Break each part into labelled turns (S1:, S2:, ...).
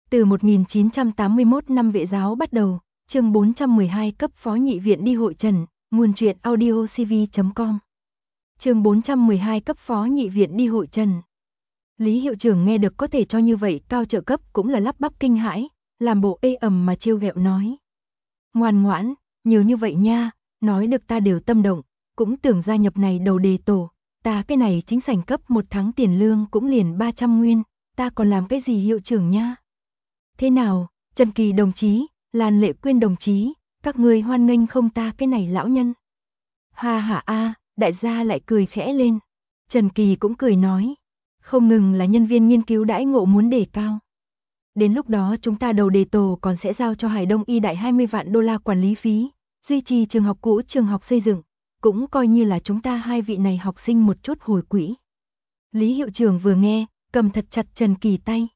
S1: Từ 1981 năm vệ giáo bắt đầu, chương 412 cấp phó nhị viện đi hội trần, nguồn truyện audio cv.com. Chương 412 cấp phó nhị viện đi hội trần. Lý hiệu trưởng nghe được có thể cho như vậy cao trợ cấp cũng là lắp bắp kinh hãi, làm bộ ê ầm mà trêu ghẹo nói. Ngoan ngoãn, nhiều như vậy nha, nói được ta đều tâm động, cũng tưởng gia nhập này đầu đề tổ, ta cái này chính sảnh cấp một tháng tiền lương cũng liền 300 nguyên, ta còn làm cái gì hiệu trưởng nha. Thế nào, Trần Kỳ đồng chí, Lan Lệ Quyên đồng chí, các ngươi hoan nghênh không ta cái này lão nhân? Ha ha a, đại gia lại cười khẽ lên. Trần Kỳ cũng cười nói, không ngừng là nhân viên nghiên cứu đãi ngộ muốn đề cao. Đến lúc đó chúng ta đầu đề tổ còn sẽ giao cho Hải Đông Y Đại 20 vạn đô la quản lý phí, duy trì trường học cũ trường học xây dựng, cũng coi như là chúng ta hai vị này học sinh một chút hồi quỹ. Lý hiệu trưởng vừa nghe, cầm thật chặt Trần Kỳ tay.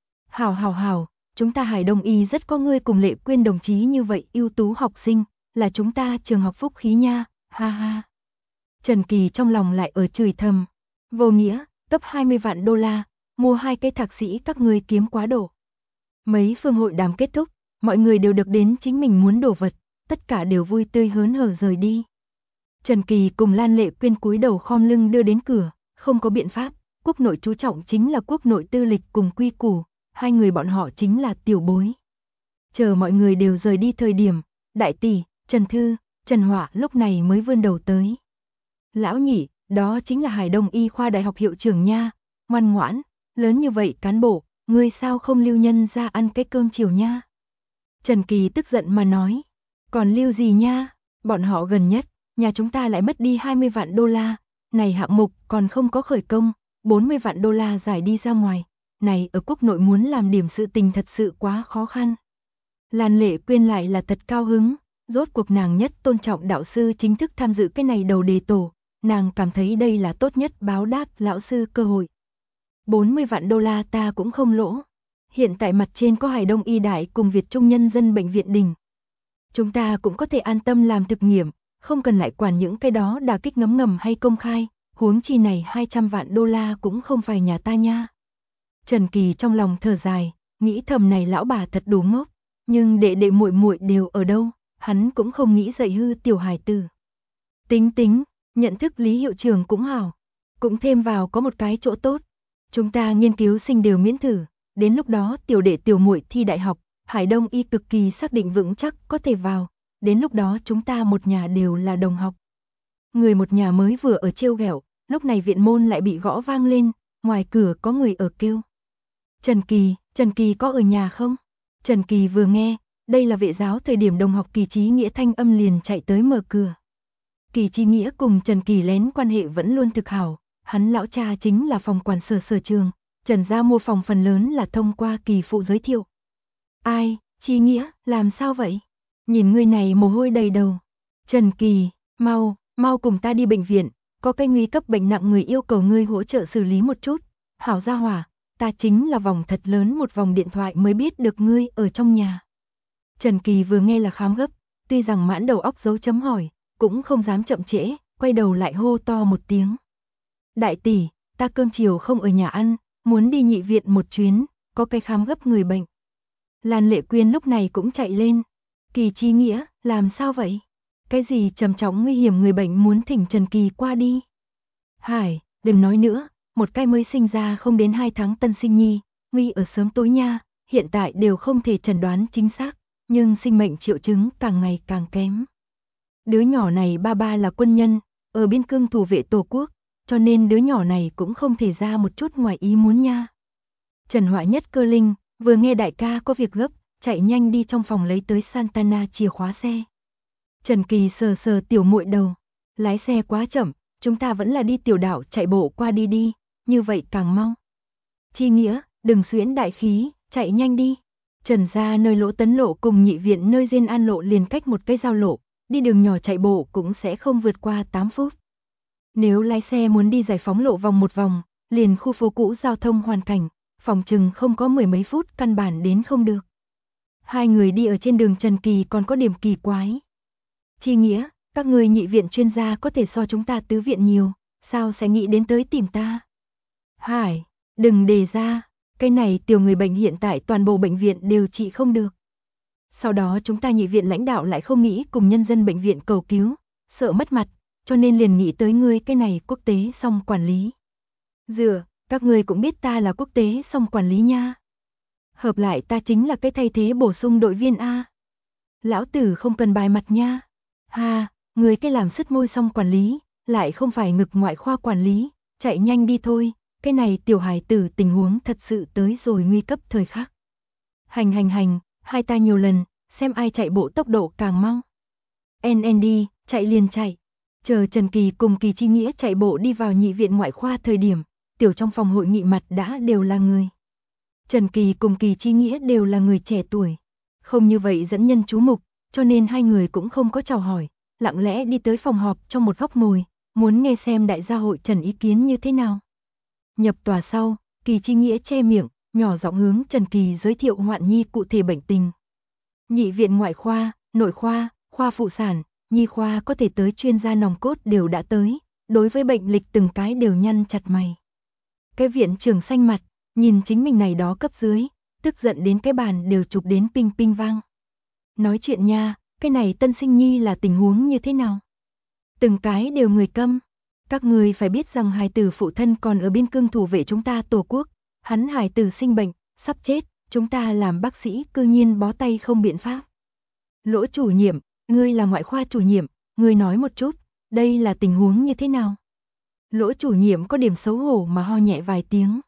S1: Hảo, chúng ta Hải Đông Y rất có ngươi cùng Lệ Quyên đồng chí như vậy ưu tú học sinh, là chúng ta trường học phúc khí nha, ha ha. Trần Kỳ trong lòng lại ở chửi thầm, vô nghĩa, cấp 20 vạn đô la, mua 2 cái thạc sĩ các ngươi kiếm quá độ. Mấy phương hội đàm kết thúc, mọi người đều được đến chính mình muốn đồ vật, tất cả đều vui tươi hớn hở rời đi. Trần Kỳ cùng Lan Lệ Quyên cúi đầu khom lưng đưa đến cửa, không có biện pháp, quốc nội chú trọng chính là quốc nội tư lịch cùng quy củ, hai người bọn họ chính là tiểu bối. Chờ mọi người đều rời đi thời điểm, đại tỷ, Trần Thư, Trần Họa lúc này mới vươn đầu tới. Lão nhị, đó chính là Hải Đông Y khoa đại học hiệu trưởng nha, ngoan ngoãn, lớn như vậy cán bộ, ngươi sao không lưu nhân ra ăn cái cơm chiều nha. Trần Kỳ tức giận mà nói, còn lưu gì nha, bọn họ gần nhất, nhà chúng ta lại mất đi 20 vạn đô la, này hạng mục còn không có khởi công, 40 vạn đô la giải đi ra ngoài, này ở quốc nội muốn làm điểm sự tình thật sự quá khó khăn. Lan Lệ Quyên lại là thật cao hứng, rốt cuộc nàng nhất tôn trọng đạo sư chính thức tham dự cái này đầu đề tổ, nàng cảm thấy đây là tốt nhất báo đáp lão sư cơ hội. 40 vạn đô la ta cũng không lỗ. Hiện tại mặt trên có Hải Đông Y Đại cùng Việt Trung Nhân dân Bệnh viện Đình. Chúng ta cũng có thể an tâm làm thực nghiệm, không cần lại quản những cái đó đả kích ngấm ngầm hay công khai, huống chi này 200 vạn đô la cũng không phải nhà ta nha. Trần Kỳ trong lòng thở dài, nghĩ thầm này lão bà thật đủ ngốc, nhưng đệ đệ muội muội đều ở đâu, hắn cũng không nghĩ dạy hư tiểu hài tử. Tính, nhận thức Lý hiệu trưởng cũng hảo, cũng thêm vào có một cái chỗ tốt. Chúng ta nghiên cứu sinh đều miễn thử, đến lúc đó tiểu đệ tiểu muội thi đại học, Hải Đông Y cực kỳ xác định vững chắc có thể vào, đến lúc đó chúng ta một nhà đều là đồng học. Người một nhà mới vừa ở trêu ghẹo, lúc này viện môn lại bị gõ vang lên, ngoài cửa có người ở kêu. Trần Kỳ có ở nhà không? Trần Kỳ vừa nghe, đây là vệ giáo thời điểm đồng học Kỳ Chí Nghĩa thanh âm liền chạy tới mở cửa. Kỳ Chí Nghĩa cùng Trần Kỳ lén quan hệ vẫn luôn thực hảo, hắn lão cha chính là phòng quản sở trường, Trần gia mua phòng phần lớn là thông qua Kỳ phụ giới thiệu. Ai, Chí Nghĩa, làm sao vậy? Nhìn người này mồ hôi đầy đầu. Trần Kỳ, mau cùng ta đi bệnh viện, có cái nguy cấp bệnh nặng người yêu cầu ngươi hỗ trợ xử lý một chút. Hảo gia hỏa, ta chính là vòng thật lớn một vòng điện thoại mới biết được ngươi ở trong nhà. Trần Kỳ vừa nghe là khám gấp, tuy rằng mãn đầu óc dấu chấm hỏi, cũng không dám chậm trễ, quay đầu lại hô to một tiếng. Đại tỷ, ta cơm chiều không ở nhà ăn, muốn đi nhị viện một chuyến, có cái khám gấp người bệnh. Lan Lệ Quyên lúc này cũng chạy lên. Kỳ Chí Nghĩa, làm sao vậy? Cái gì trầm trọng nguy hiểm người bệnh muốn thỉnh Trần Kỳ qua đi? Hải, đừng nói nữa, một cái mới sinh ra không đến 2 tháng tân sinh nhi, nguy ở sớm tối nha, hiện tại đều không thể chẩn đoán chính xác, nhưng sinh mệnh triệu chứng càng ngày càng kém. Đứa nhỏ này ba là quân nhân, ở biên cương thủ vệ Tổ quốc, cho nên đứa nhỏ này cũng không thể ra một chút ngoài ý muốn nha. Trần Họa nhất cơ linh, vừa nghe đại ca có việc gấp, chạy nhanh đi trong phòng lấy tới Santana chìa khóa xe. Trần Kỳ sờ tiểu muội đầu, lái xe quá chậm, chúng ta vẫn là đi tiểu đảo chạy bộ qua đi, như vậy càng mau. Chí Nghĩa, đừng xuyễn đại khí, chạy nhanh đi. Trần gia nơi Lỗ Tấn lộ cùng nhị viện nơi Diên An lộ liền cách một cái giao lộ, đi đường nhỏ chạy bộ cũng sẽ không vượt qua 8 phút. Nếu lái xe muốn đi giải phóng lộ vòng một vòng, liền khu phố cũ giao thông hoàn cảnh, phòng chừng không có 10 mấy phút căn bản đến không được. Hai người đi ở trên đường Trần Kỳ còn có điểm kỳ quái. Chí Nghĩa, các người nhị viện chuyên gia có thể so chúng ta tứ viện nhiều, sao sẽ nghĩ đến tới tìm ta? Hải, đừng đề ra, Cái này tiểu người bệnh hiện tại toàn bộ bệnh viện đều trị không được. Sau đó chúng ta nhị viện lãnh đạo lại không nghĩ cùng nhân dân bệnh viện cầu cứu, sợ mất mặt, cho nên liền nghĩ tới ngươi cái này quốc tế song quản lý. Các ngươi cũng biết ta là quốc tế song quản lý nha. Hợp lại ta chính là cái thay thế bổ sung đội viên A. Lão tử không cần bài mặt nha. Ngươi cái làm sứt môi song quản lý, lại không phải ngực ngoại khoa quản lý, chạy nhanh đi thôi, cái này tiểu hài tử tình huống thật sự tới rồi nguy cấp thời khắc. Hành, hai ta nhiều lần, xem ai chạy bộ tốc độ càng mau. NND, chạy liền chạy. Chờ Trần Kỳ cùng Kỳ Chi Nghĩa chạy bộ đi vào nhị viện ngoại khoa thời điểm, tiểu trong phòng hội nghị mặt đã đều là người. Trần Kỳ cùng Kỳ Chi Nghĩa đều là người trẻ tuổi, không như vậy dẫn nhân chú mục, cho nên hai người cũng không có chào hỏi, lặng lẽ đi tới phòng họp trong một góc ngồi, muốn nghe xem đại gia hội Trần ý kiến như thế nào. Nhập tòa sau, Kỳ Chi Nghĩa che miệng, nhỏ giọng hướng Trần Kỳ giới thiệu Hoạn Nhi cụ thể bệnh tình. Nhị viện ngoại khoa, nội khoa, khoa phụ sản, nhi khoa có thể tới chuyên gia nòng cốt đều đã tới, đối với bệnh lịch từng cái đều nhăn chặt mày. Cái viện trưởng xanh mặt, nhìn chính mình này đó cấp dưới, tức giận đến cái bàn đều chụp đến ping ping vang. Nói chuyện nha, cái này tân sinh nhi là tình huống như thế nào? Từng cái đều người câm. Các người phải biết rằng hài tử phụ thân còn ở biên cương thủ vệ chúng ta tổ quốc, hắn hài tử sinh bệnh, sắp chết, chúng ta làm bác sĩ cư nhiên bó tay không biện pháp. Lỗ chủ nhiệm, ngươi là ngoại khoa chủ nhiệm, ngươi nói một chút, đây là tình huống như thế nào? Lỗ chủ nhiệm có điểm xấu hổ mà ho nhẹ vài tiếng.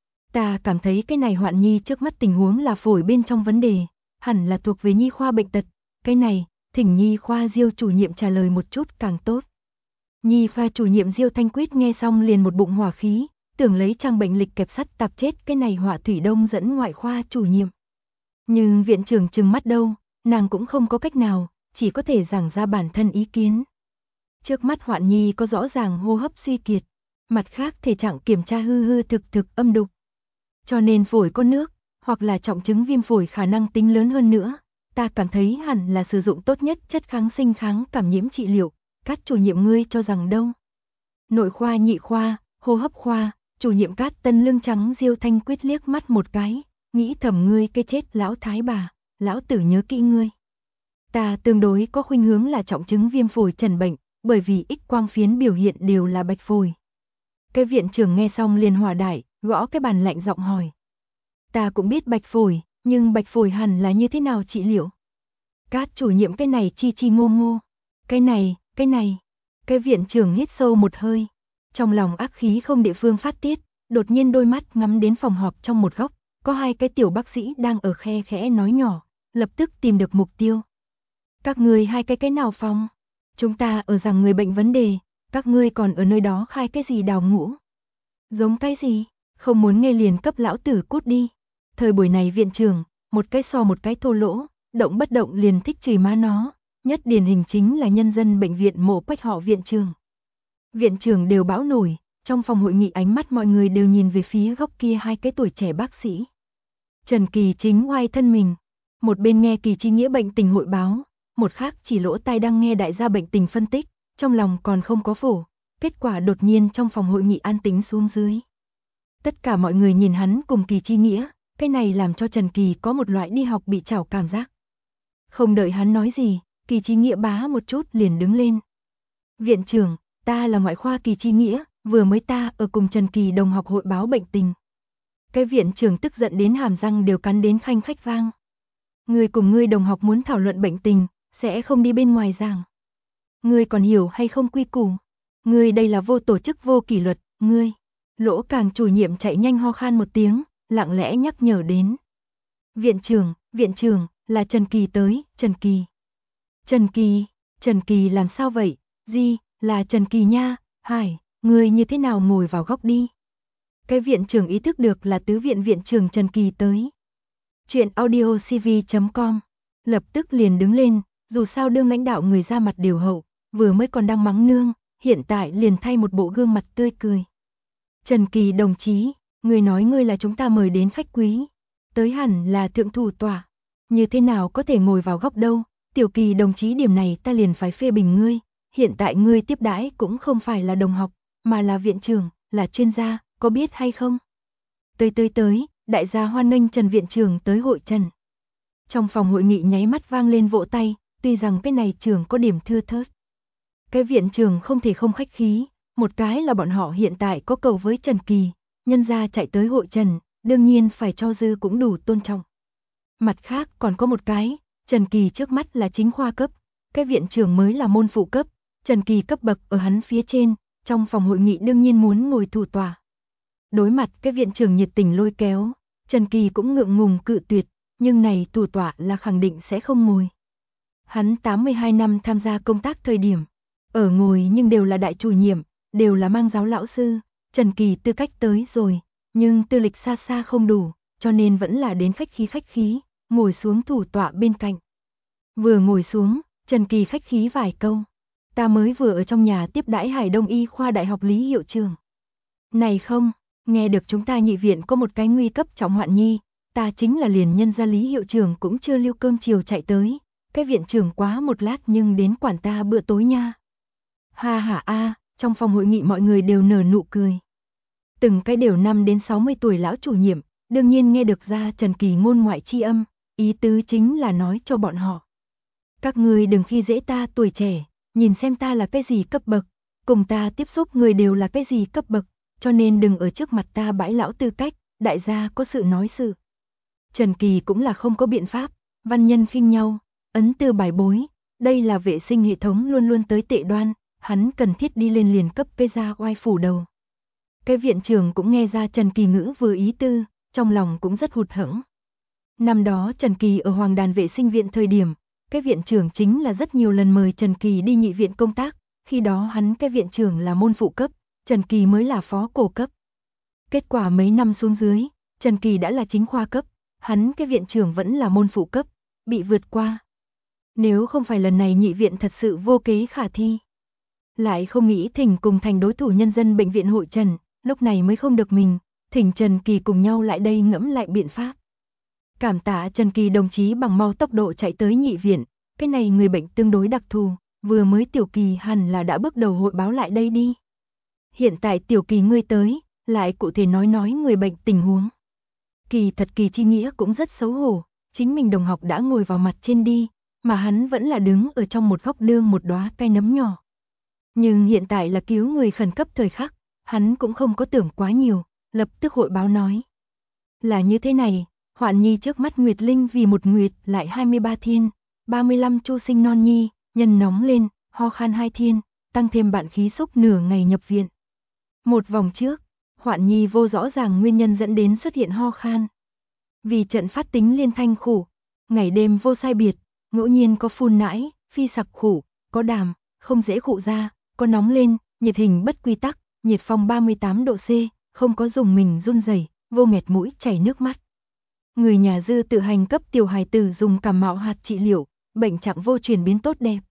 S1: Ta cảm thấy cái này Hoạn Nhi trước mắt tình huống là phổi bên trong vấn đề, hẳn là thuộc về nhi khoa bệnh tật, cái này, thỉnh nhi khoa Diêu chủ nhiệm trả lời một chút càng tốt. Nhi khoa chủ nhiệm Diêu Thanh Quyết nghe xong liền một bụng hỏa khí, tưởng lấy trang bệnh lịch kẹp sắt tạp chết cái này Họa Thủy Đông dẫn ngoại khoa chủ nhiệm. Nhưng viện trưởng trừng mắt đâu, nàng cũng không có cách nào, chỉ có thể giảng ra bản thân ý kiến. Trước mắt Hoạn Nhi có rõ ràng hô hấp suy kiệt, mặt khác thể trạng kiểm tra hư thực âm đục. Cho nên phổi có nước, hoặc là trọng chứng viêm phổi khả năng tính lớn hơn nữa, ta cảm thấy hẳn là sử dụng tốt nhất chất kháng sinh kháng cảm nhiễm trị liệu, Cát chủ nhiệm ngươi cho rằng đâu? Nội khoa nhị khoa, hô hấp khoa, chủ nhiệm Cát Tân lưng trắng Diêu Thanh Quyết liếc mắt một cái, nghĩ thầm ngươi cái chết lão thái bà, lão tử nhớ kỹ ngươi. Ta tương đối có khuynh hướng là trọng chứng viêm phổi trần bệnh, bởi vì X quang phiến biểu hiện đều là bạch phổi. Cái viện trưởng nghe xong liền hòa đại, gõ cái bàn lạnh giọng hỏi. Ta cũng biết bạch phổi, nhưng bạch phổi hẳn là như thế nào trị liệu? Cát chủ nhiệm cái này chi ngô ngô. Cái này. Cái viện trưởng hít sâu một hơi. Trong lòng ác khí không địa phương phát tiết, đột nhiên đôi mắt ngắm đến phòng họp trong một góc, có hai cái tiểu bác sĩ đang ở khe khẽ nói nhỏ, lập tức tìm được mục tiêu. Các ngươi hai cái nào phòng? Chúng ta ở rằng người bệnh vấn đề, các ngươi còn ở nơi đó khai cái gì đào ngũ? Giống cái gì? Không muốn nghe liền cấp lão tử cút đi. Thời buổi này viện trưởng, một cái so một cái thô lỗ, động bất động liền thích chửi má nó, nhất điển hình chính là nhân dân bệnh viện Mộ Quách họ viện trưởng. Viện trưởng đều bão nổi, trong phòng hội nghị ánh mắt mọi người đều nhìn về phía góc kia hai cái tuổi trẻ bác sĩ. Trần Kỳ chính oai thân mình, một bên nghe Kỳ Chi Nghĩa bệnh tình hội báo, một khác chỉ lỗ tai đang nghe đại gia bệnh tình phân tích, trong lòng còn không có phổ, kết quả đột nhiên trong phòng hội nghị an tĩnh xuống dưới. Tất cả mọi người nhìn hắn cùng Kỳ Chi Nghĩa, cái này làm cho Trần Kỳ có một loại đi học bị chảo cảm giác. Không đợi hắn nói gì, Kỳ Chi Nghĩa bá một chút liền đứng lên. Viện trưởng, ta là ngoại khoa Kỳ Chi Nghĩa, vừa mới ta ở cùng Trần Kỳ đồng học hội báo bệnh tình. Cái viện trưởng tức giận đến hàm răng đều cắn đến khanh khách vang. Ngươi cùng ngươi đồng học muốn thảo luận bệnh tình, sẽ không đi bên ngoài giảng. Ngươi còn hiểu hay không quy củ? Ngươi đây là vô tổ chức vô kỷ luật, ngươi. Lỗ Càng chủ nhiệm chạy nhanh ho khan một tiếng, lặng lẽ nhắc nhở đến. Viện trưởng, là Trần Kỳ tới, Trần Kỳ làm sao vậy? Gì, là Trần Kỳ nha, Hải, ngươi như thế nào ngồi vào góc đi? Cái viện trưởng ý thức được là tứ viện viện trưởng Trần Kỳ tới. Chuyện audiocv.com, lập tức liền đứng lên, dù sao đương lãnh đạo người ra mặt đều hậu, vừa mới còn đang mắng nương, hiện tại liền thay một bộ gương mặt tươi cười. Trần Kỳ đồng chí, ngươi nói ngươi là chúng ta mời đến khách quý, tới hẳn là thượng thủ tọa, như thế nào có thể ngồi vào góc đâu, Tiểu Kỳ đồng chí điểm này ta liền phải phê bình ngươi, hiện tại ngươi tiếp đãi cũng không phải là đồng học, mà là viện trưởng, là chuyên gia, có biết hay không? Tới, đại gia hoan nghênh Trần viện trưởng tới hội trần. Trong phòng hội nghị nháy mắt vang lên vỗ tay, tuy rằng cái này trường có điểm thưa thớt. Cái viện trưởng không thể không khách khí, một cái là bọn họ hiện tại có cầu với Trần Kỳ, nhân gia chạy tới hội trần, đương nhiên phải cho dư cũng đủ tôn trọng. Mặt khác còn có một cái, Trần Kỳ trước mắt là chính khoa cấp, cái viện trưởng mới là môn phụ cấp, Trần Kỳ cấp bậc ở hắn phía trên, trong phòng hội nghị đương nhiên muốn ngồi thủ tọa. Đối mặt cái viện trưởng nhiệt tình lôi kéo, Trần Kỳ cũng ngượng ngùng cự tuyệt, nhưng này thủ tọa là khẳng định sẽ không ngồi. Hắn 82 năm tham gia công tác thời điểm, ở ngồi nhưng đều là đại chủ nhiệm, đều là mang giáo lão sư, Trần Kỳ tư cách tới rồi, nhưng tư lịch xa xa không đủ, cho nên vẫn là đến khách khí, ngồi xuống thủ tọa bên cạnh. Vừa ngồi xuống, Trần Kỳ khách khí vài câu. Ta mới vừa ở trong nhà tiếp đãi Hải Đông Y khoa Đại học Lý hiệu trưởng. Này không, nghe được chúng ta nhị viện có một cái nguy cấp trọng hoạn nhi, ta chính là liền nhân gia Lý hiệu trưởng cũng chưa lưu cơm chiều chạy tới, cái viện trưởng quá một lát nhưng đến quản ta bữa tối nha. Ha ha a, trong phòng hội nghị mọi người đều nở nụ cười. Từng cái đều 5 đến 60 tuổi lão chủ nhiệm, đương nhiên nghe được ra Trần Kỳ ngôn ngoại chi âm, ý tứ chính là nói cho bọn họ. Các người đừng khi dễ ta tuổi trẻ, nhìn xem ta là cái gì cấp bậc, cùng ta tiếp xúc người đều là cái gì cấp bậc, cho nên đừng ở trước mặt ta bãi lão tư cách, đại gia có sự nói sự. Trần Kỳ cũng là không có biện pháp, văn nhân khinh nhau, ấn từ bài bối, đây là vệ sinh hệ thống luôn luôn tới tệ đoan, hắn cần thiết đi lên liền cấp cái ra oai phủ đầu. Cái viện trưởng cũng nghe ra Trần Kỳ ngữ vừa ý tư, trong lòng cũng rất hụt hẫng. Năm đó Trần Kỳ ở Hoàng Đàn vệ sinh viện thời điểm, cái viện trưởng chính là rất nhiều lần mời Trần Kỳ đi nhị viện công tác, khi đó hắn cái viện trưởng là môn phụ cấp, Trần Kỳ mới là phó cổ cấp. Kết quả mấy năm xuống dưới, Trần Kỳ đã là chính khoa cấp, hắn cái viện trưởng vẫn là môn phụ cấp, bị vượt qua. Nếu không phải lần này nhị viện thật sự vô kế khả thi, lại không nghĩ thỉnh cùng thành đối thủ nhân dân bệnh viện hội Trần, lúc này mới không được mình, thỉnh Trần Kỳ cùng nhau lại đây ngẫm lại biện pháp. Cảm tạ Trần Kỳ đồng chí bằng mau tốc độ chạy tới nhị viện, cái này người bệnh tương đối đặc thù, vừa mới Tiểu Kỳ hẳn là đã bước đầu hội báo lại đây đi. Hiện tại Tiểu Kỳ ngươi tới, lại cụ thể nói người bệnh tình huống. Kỳ thật Kỳ chi nghĩa cũng rất xấu hổ, chính mình đồng học đã ngồi vào mặt trên đi, mà hắn vẫn là đứng ở trong một góc đương một đóa cây nấm nhỏ. Nhưng hiện tại là cứu người khẩn cấp thời khắc, hắn cũng không có tưởng quá nhiều, lập tức hội báo nói. Là như thế này, hoạn nhi trước mắt Nguyệt Linh vì một nguyệt lại 23 thiên, 35 chu sinh non nhi, nhân nóng lên, ho khan 2 thiên, tăng thêm bạn khí xúc nửa ngày nhập viện. Một vòng trước, hoạn nhi vô rõ ràng nguyên nhân dẫn đến xuất hiện ho khan. Vì trận phát tính liên thanh khủ, ngày đêm vô sai biệt, ngẫu nhiên có phun nãi, phi sặc khủ, có đàm, không dễ khụ ra, có nóng lên, nhiệt hình bất quy tắc, nhiệt phong 38 độ C, không có dùng mình run rẩy, vô nghẹt mũi chảy nước mắt. Người nhà dư tự hành cấp tiểu hài tử dùng cảm mạo hạt trị liệu, bệnh trạng vô chuyển biến tốt đẹp.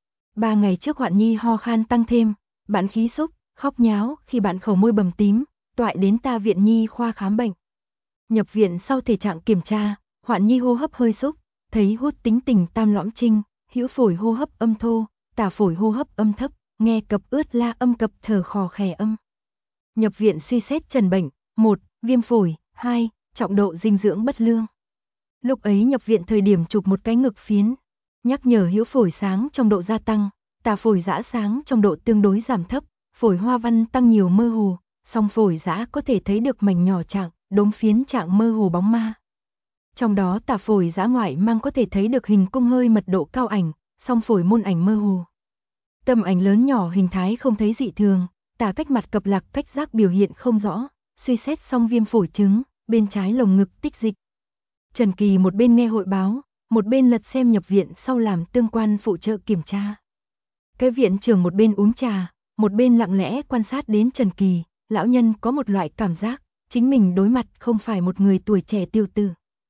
S1: 3 ngày trước hoạn nhi ho khan tăng thêm, bạn khí xúc, khóc nháo khi bạn khẩu môi bầm tím, toại đến ta viện nhi khoa khám bệnh. Nhập viện sau thể trạng kiểm tra, hoạn nhi hô hấp hơi xúc, thấy hút tính tình tam lõm trinh, hữu phổi hô hấp âm thô, tả phổi hô hấp âm thấp, nghe cập ướt la âm cập thở khò khè âm. Nhập viện suy xét trần bệnh, 1. Viêm phổi, 2. Trọng độ dinh dưỡng bất lương. Lúc ấy nhập viện thời điểm chụp một cái ngực phiến, nhắc nhở hữu phổi sáng trong độ gia tăng, tả phổi giã sáng trong độ tương đối giảm thấp, phổi hoa văn tăng nhiều mơ hồ, song phổi giã có thể thấy được mảnh nhỏ trạng, đốm phiến trạng mơ hồ bóng ma. Trong đó tả phổi giã ngoại mang có thể thấy được hình cung hơi mật độ cao ảnh, song phổi môn ảnh mơ hồ. Tâm ảnh lớn nhỏ hình thái không thấy dị thường, tả cách mặt cập lạc cách giác biểu hiện không rõ, suy xét xong viêm phổi chứng, bên trái lồng ngực tích dịch. Trần Kỳ một bên nghe hội báo, một bên lật xem nhập viện sau làm tương quan phụ trợ kiểm tra. Cái viện trưởng một bên uống trà, một bên lặng lẽ quan sát đến Trần Kỳ, lão nhân có một loại cảm giác, chính mình đối mặt không phải một người tuổi trẻ tiêu tử.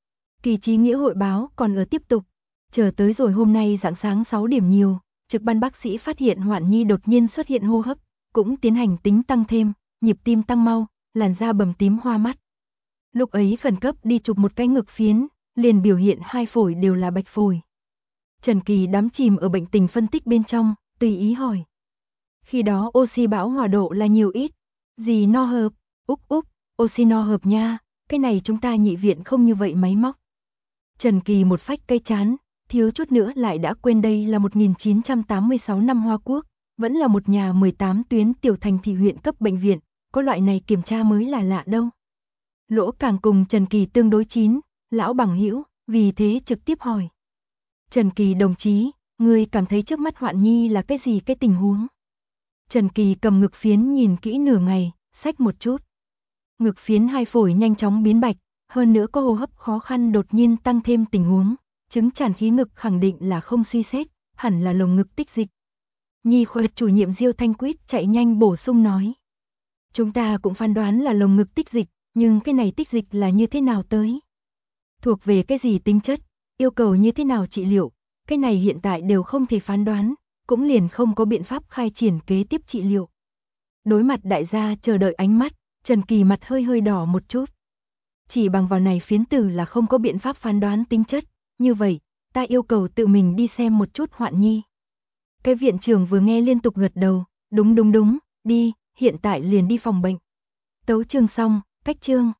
S1: Kỳ trí nghĩa hội báo còn ở tiếp tục, chờ tới rồi hôm nay rạng sáng 6 điểm nhiều, trực ban bác sĩ phát hiện hoạn nhi đột nhiên xuất hiện hô hấp, cũng tiến hành tính tăng thêm, nhịp tim tăng mau, làn da bầm tím hoa mắt. Lúc ấy khẩn cấp đi chụp một cái ngực phiến, liền biểu hiện hai phổi đều là bạch phổi. Trần Kỳ đắm chìm ở bệnh tình phân tích bên trong, tùy ý hỏi. Khi đó oxy bão hòa độ là nhiều ít, gì no hợp, úp, oxy no hợp nha, cái này chúng ta nhị viện không như vậy máy móc. Trần Kỳ một phách cây chán, thiếu chút nữa lại đã quên đây là 1986 năm Hoa Quốc, vẫn là một nhà 18 tuyến tiểu thành thị huyện cấp bệnh viện, có loại này kiểm tra mới là lạ đâu. Lỗ Càng cùng Trần Kỳ tương đối chín, lão bằng hữu, vì thế trực tiếp hỏi. Trần Kỳ đồng chí, người cảm thấy trước mắt Hoạn Nhi là cái gì cái tình huống? Trần Kỳ cầm ngực phiến nhìn kỹ nửa ngày, xách một chút. Ngực phiến hai phổi nhanh chóng biến bạch, hơn nữa có hô hấp khó khăn đột nhiên tăng thêm tình huống, chứng tràn khí ngực khẳng định là không suy xét, hẳn là lồng ngực tích dịch. Nhi khoa chủ nhiệm Diêu Thanh Quýt chạy nhanh bổ sung nói. Chúng ta cũng phán đoán là lồng ngực tích dịch, nhưng cái này tích dịch là như thế nào tới? Thuộc về cái gì tính chất, yêu cầu như thế nào trị liệu, cái này hiện tại đều không thể phán đoán, cũng liền không có biện pháp khai triển kế tiếp trị liệu. Đối mặt đại gia chờ đợi ánh mắt, Trần Kỳ mặt hơi hơi đỏ một chút. Chỉ bằng vào này phiến từ là không có biện pháp phán đoán tính chất, như vậy, ta yêu cầu tự mình đi xem một chút Hoạn Nhi. Cái viện trưởng vừa nghe liên tục gật đầu, đúng, đi, hiện tại liền đi phòng bệnh. Tấu chương xong, cách chương.